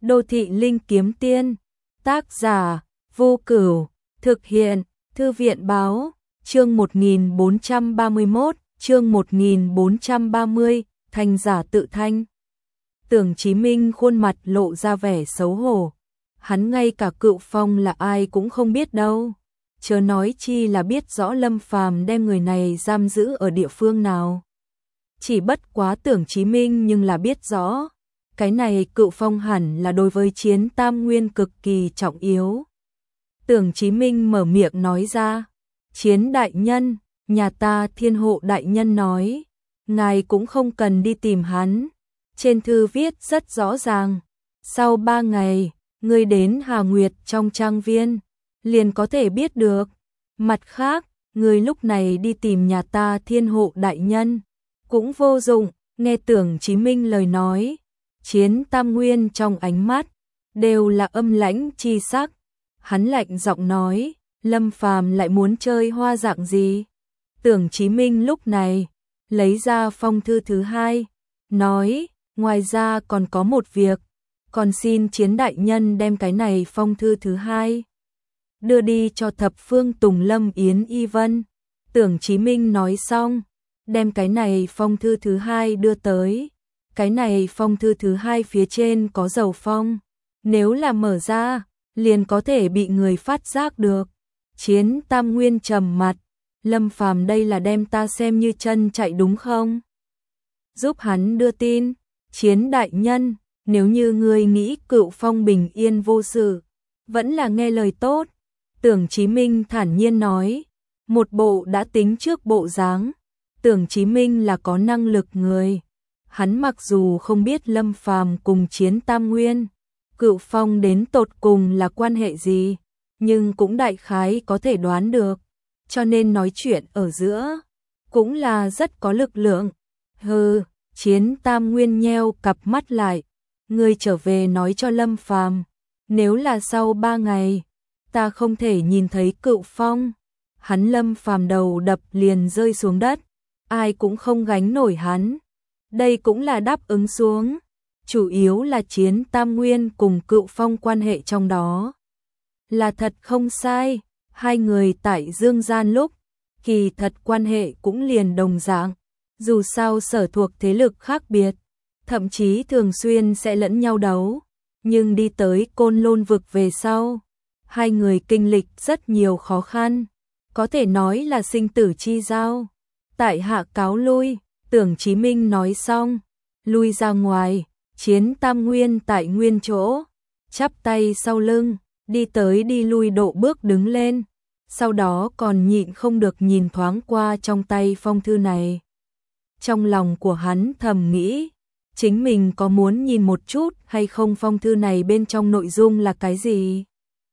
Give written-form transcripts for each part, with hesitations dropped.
Đô thị linh kiếm tiên, tác giả, Vô Cửu, thực hiện, Thư viện báo, chương 1431, chương 1430, thành giả tự thanh. Tưởng Chí Minh khuôn mặt lộ ra vẻ xấu hổ. Hắn ngay cả Cựu Phong là ai cũng không biết đâu. Chớ nói chi là biết rõ Lâm Phàm đem người này giam giữ ở địa phương nào. Chỉ bất quá Tưởng Chí Minh nhưng là biết rõ. Cái này Cựu Phong hẳn là đối với Chiến Tam Nguyên cực kỳ trọng yếu. Tưởng Chí Minh mở miệng nói ra. Chiến đại nhân, nhà ta Thiên Hộ đại nhân nói. Ngài cũng không cần đi tìm hắn. Trên thư viết rất rõ ràng. Sau 3 ngày, ngươi đến Hà Nguyệt trong trang viên, liền có thể biết được. Mặt khác, ngươi lúc này đi tìm nhà ta Thiên Hộ đại nhân, cũng vô dụng. Nghe Tưởng Chí Minh lời nói, Chiến Tam Nguyên trong ánh mắt đều là âm lãnh chi sắc. Hắn lạnh giọng nói, Lâm Phàm lại muốn chơi hoa dạng gì? Tưởng Chí Minh lúc này lấy ra phong thư thứ 2, nói, ngoài ra còn có một việc, còn xin Chiến đại nhân đem cái này phong thư thứ 2 đưa đi cho Thập Phương Tùng Lâm Yến Y Vân. Tưởng Chí Minh nói xong, đem cái này phong thư thứ 2 đưa tới. Cái này phong thư thứ 2 phía trên có dầu phong, nếu là mở ra, liền có thể bị người phát giác được. Chiến Tam Nguyên trầm mặt, Lâm Phàm đây là đem ta xem như chân chạy đúng không? Giúp hắn đưa tin, Chiến đại nhân, nếu như ngươi nghĩ Cựu Phong bình yên vô sự, vẫn là nghe lời tốt. Tưởng Chí Minh thản nhiên nói, một bộ đã tính trước bộ dáng. Tưởng Chí Minh là có năng lực người. Hắn mặc dù không biết Lâm Phàm cùng Chiến Tam Nguyên, Cựu Phong đến tột cùng là quan hệ gì, nhưng cũng đại khái có thể đoán được, cho nên nói chuyện ở giữa cũng là rất có lực lượng. Hừ, Chiến Tam Nguyên nheo cặp mắt lại, ngươi trở về nói cho Lâm Phàm, nếu là sau 3 ngày, ta không thể nhìn thấy Cựu Phong, hắn Lâm Phàm đầu đập liền rơi xuống đất, ai cũng không gánh nổi hắn. Đây cũng là đáp ứng xuống, chủ yếu là Chiến Tam Nguyên cùng Cựu Phong quan hệ trong đó. Là thật không sai, hai người tại Dương Gian lúc, kỳ thật quan hệ cũng liền đồng dạng, dù sao sở thuộc thế lực khác biệt, thậm chí thường xuyên sẽ lẫn nhau đấu, nhưng đi tới Côn Lôn vực về sau, hai người kinh lịch rất nhiều khó khăn, có thể nói là sinh tử chi giao. Tại hạ cáo lui. Tưởng Chí Minh nói xong, lui ra ngoài. Chiến Tam Nguyên tại nguyên chỗ, chắp tay sau lưng, đi tới đi lui độ bước đứng lên, sau đó còn nhịn không được nhìn thoáng qua trong tay phong thư này. Trong lòng của hắn thầm nghĩ, chính mình có muốn nhìn một chút hay không, phong thư này bên trong nội dung là cái gì?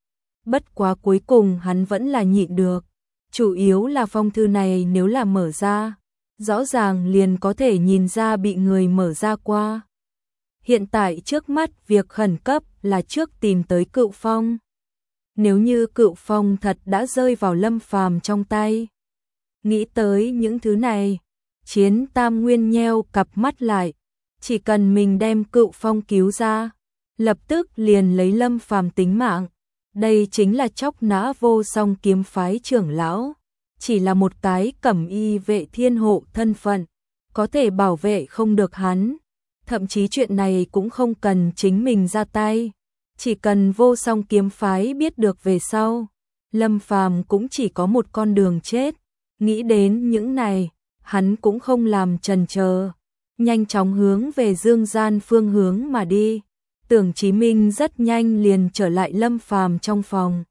Bất quá cuối cùng hắn vẫn là nhịn được, chủ yếu là phong thư này nếu là mở ra, rõ ràng liền có thể nhìn ra bị người mở ra qua. Hiện tại trước mắt việc khẩn cấp là trước tìm tới Cựu Phong. Nếu như Cựu Phong thật đã rơi vào Lâm Phàm trong tay. Nghĩ tới những thứ này, Chiến Tam Nguyên nheo cặp mắt lại, chỉ cần mình đem Cựu Phong cứu ra, lập tức liền lấy Lâm Phàm tính mạng. Đây chính là chóc nã Vô Song kiếm phái trưởng lão. Chỉ là một cái cẩm y vệ Thiên Hộ thân phận, có thể bảo vệ không được hắn. Thậm chí chuyện này cũng không cần chính mình ra tay, chỉ cần Vô Song kiếm phái biết được về sau, Lâm Phàm cũng chỉ có một con đường chết. Nghĩ đến những này, hắn cũng không làm chần chờ, nhanh chóng hướng về Dương Gian phương hướng mà đi. Tưởng Chí Minh rất nhanh liền trở lại Lâm Phàm trong phòng.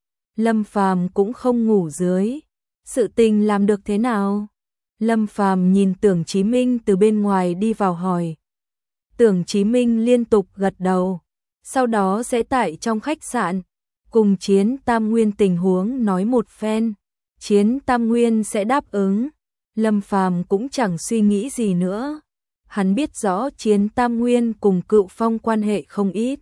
Lâm Phàm cũng không ngủ dưới. Sự tình làm được thế nào? Lâm Phàm nhìn Tưởng Chí Minh từ bên ngoài đi vào hỏi. Tưởng Chí Minh liên tục gật đầu, sau đó sẽ tại trong khách sạn cùng Chiến Tam Nguyên tình huống nói một phen. Chiến Tam Nguyên sẽ đáp ứng. Lâm Phàm cũng chẳng suy nghĩ gì nữa. Hắn biết rõ Chiến Tam Nguyên cùng Cựu Phong quan hệ không ít,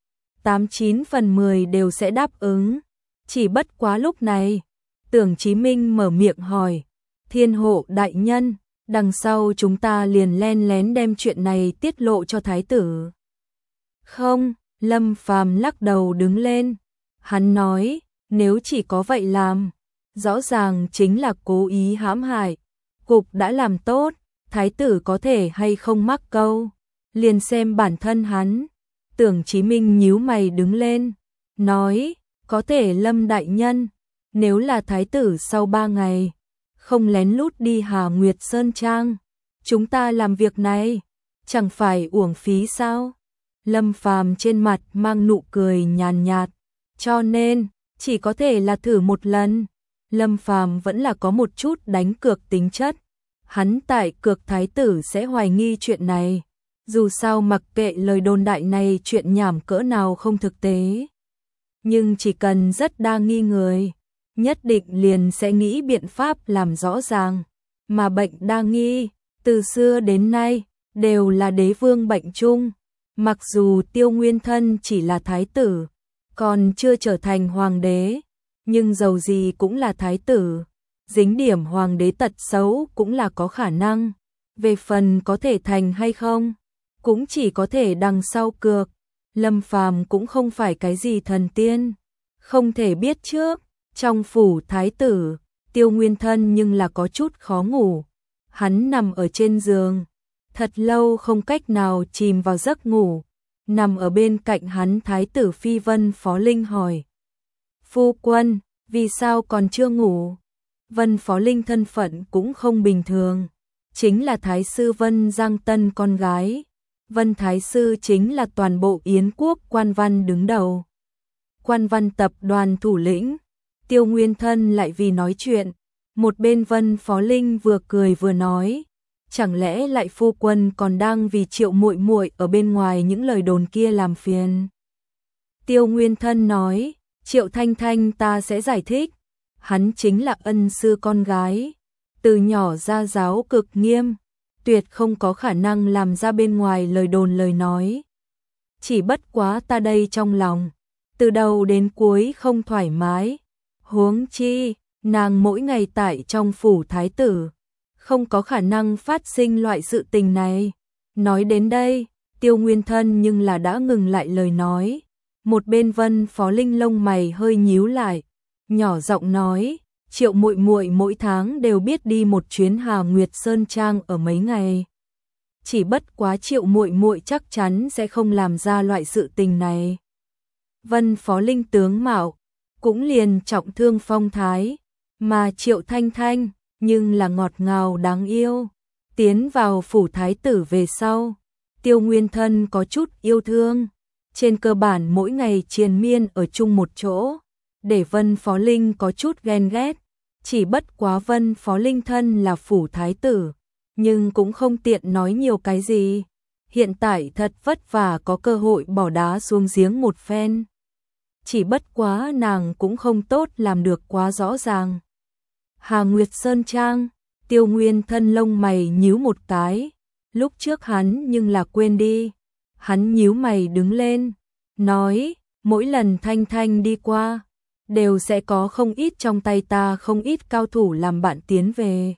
89 phần 10 đều sẽ đáp ứng. Chỉ bất quá lúc này, Tưởng Chí Minh mở miệng hỏi, Thiên Hộ đại nhân, đằng sau chúng ta liền len lén đem chuyện này tiết lộ cho thái tử. Không, Lâm Phàm lắc đầu đứng lên. Hắn nói, nếu chỉ có vậy làm, rõ ràng chính là cố ý hãm hại. Cục đã làm tốt, thái tử có thể hay không mắc câu, liền xem bản thân hắn. Tưởng Chí Minh nhíu mày đứng lên, nói, có thể Lâm đại nhân, nếu là thái tử sau 3 ngày, không lén lút đi Hà Nguyệt Sơn Trang, chúng ta làm việc này, chẳng phải uổng phí sao? Lâm Phàm trên mặt mang nụ cười nhàn nhạt, cho nên, chỉ có thể là thử một lần. Lâm Phàm vẫn là có một chút đánh cược tính chất. Hắn tại cược thái tử sẽ hoài nghi chuyện này. Dù sao mặc kệ lời đồn đại này chuyện nhảm cỡ nào không thực tế. Nhưng chỉ cần rất đa nghi người, nhất định liền sẽ nghĩ biện pháp làm rõ ràng. Mà bệnh đa nghi, từ xưa đến nay, đều là đế vương bệnh chung. Mặc dù Tiêu Nguyên Thân chỉ là thái tử, còn chưa trở thành hoàng đế, nhưng dầu gì cũng là thái tử, dính điểm hoàng đế tật xấu cũng là có khả năng. Về phần có thể thành hay không, cũng chỉ có thể đằng sau cược. Lâm Phàm cũng không phải cái gì thần tiên, không thể biết trước. Trong phủ thái tử, Tiêu Nguyên Thân nhưng là có chút khó ngủ. Hắn nằm ở trên giường, thật lâu không cách nào chìm vào giấc ngủ. Nằm ở bên cạnh hắn thái tử phi Vân Phó Linh hỏi, phu quân, vì sao còn chưa ngủ? Vân Phó Linh thân phận cũng không bình thường, chính là thái sư Vân Giang Tân con gái. Vân thái sư chính là toàn bộ Yến quốc quan văn đứng đầu, quan văn tập đoàn thủ lĩnh. Tiêu Nguyên Thân lại vì nói chuyện, một bên Vân Phó Linh vừa cười vừa nói, chẳng lẽ lại phu quân còn đang vì Triệu muội muội ở bên ngoài những lời đồn kia làm phiền? Tiêu Nguyên Thân nói, Triệu Thanh Thanh ta sẽ giải thích, hắn chính là ân sư con gái, từ nhỏ gia giáo cực nghiêm, tuyệt không có khả năng làm ra bên ngoài lời đồn lời nói. Chỉ bất quá ta đây trong lòng, từ đầu đến cuối không thoải mái, huống chi, nàng mỗi ngày tại trong phủ thái tử, không có khả năng phát sinh loại sự tình này. Nói đến đây, Tiêu Nguyên Thân nhưng là đã ngừng lại lời nói. Một bên Vân Phó Linh lông mày hơi nhíu lại, nhỏ giọng nói, Triệu muội muội mỗi tháng đều biết đi một chuyến Hà Nguyệt Sơn Trang ở mấy ngày. Chỉ bất quá Triệu muội muội chắc chắn sẽ không làm ra loại sự tình này. Vân Phó Linh tướng mạo cũng liền trọng thương phong thái, mà Triệu Thanh Thanh nhưng là ngọt ngào đáng yêu. Tiến vào phủ thái tử về sau, Tiêu Nguyên Thân có chút yêu thương, trên cơ bản mỗi ngày triền miên ở chung một chỗ, để Vân Phó Linh có chút ghen ghét. Chỉ bất quá Vân Phó Linh thân là phủ thái tử, nhưng cũng không tiện nói nhiều cái gì. Hiện tại thật vất vả có cơ hội bỏ đá xuống giếng một phen. Chỉ bất quá nàng cũng không tốt làm được quá rõ ràng. Hà Nguyệt Sơn Trang, Tiêu Nguyên Thân lông mày nhíu một cái, lúc trước hắn nhưng là quên đi. Hắn nhíu mày đứng lên, nói, mỗi lần Thanh Thanh đi qua, đều sẽ có không ít trong tay ta không ít cao thủ làm bạn tiến về.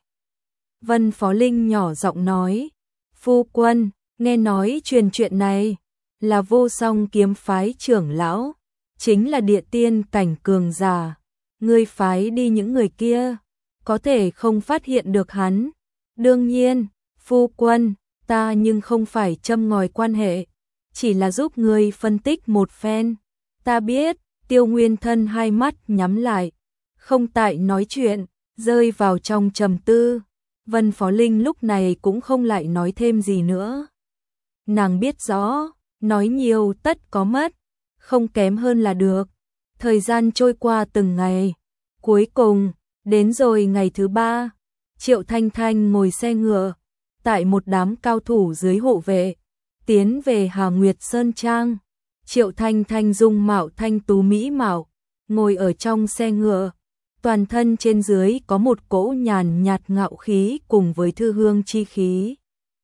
Vân Phó Linh nhỏ giọng nói, phu quân, nghe nói truyền chuyện này, là Vô Song kiếm phái trưởng lão, chính là địa tiên cảnh cường giả, ngươi phái đi những người kia, có thể không phát hiện được hắn. Đương nhiên, phu quân, ta nhưng không phải châm ngòi quan hệ, chỉ là giúp ngươi phân tích một phen. Ta biết. Tiêu Nguyên Thân hai mắt nhắm lại, không tại nói chuyện, rơi vào trong trầm tư. Vân Phó Linh lúc này cũng không lại nói thêm gì nữa. Nàng biết rõ, nói nhiều tất có mất, không kém hơn là được. Thời gian trôi qua từng ngày, cuối cùng, đến rồi ngày thứ 3, Triệu Thanh Thanh ngồi xe ngựa, tại một đám cao thủ dưới hộ vệ, tiến về Hà Nguyệt Sơn Trang. Triệu Thanh Thanh dung mạo thanh tú mỹ mạo, ngồi ở trong xe ngựa, toàn thân trên dưới có một cỗ nhàn nhạt ngạo khí cùng với thư hương chi khí.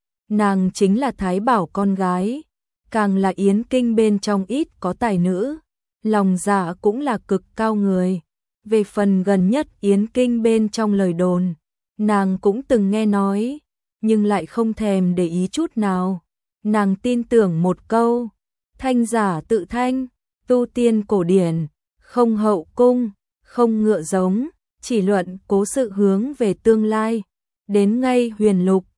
Nàng chính là Thái Bảo con gái, càng là Yến Kinh bên trong ít có tài nữ, lòng dạ cũng là cực cao người. Về phần gần nhất Yến Kinh bên trong lời đồn, nàng cũng từng nghe nói, nhưng lại không thèm để ý chút nào. Nàng tin tưởng một câu, Thanh giả tự thanh, tu tiên cổ điển, không hậu cung, không ngựa giống, chỉ luận cố sự hướng về tương lai. Đến ngay huyền lục,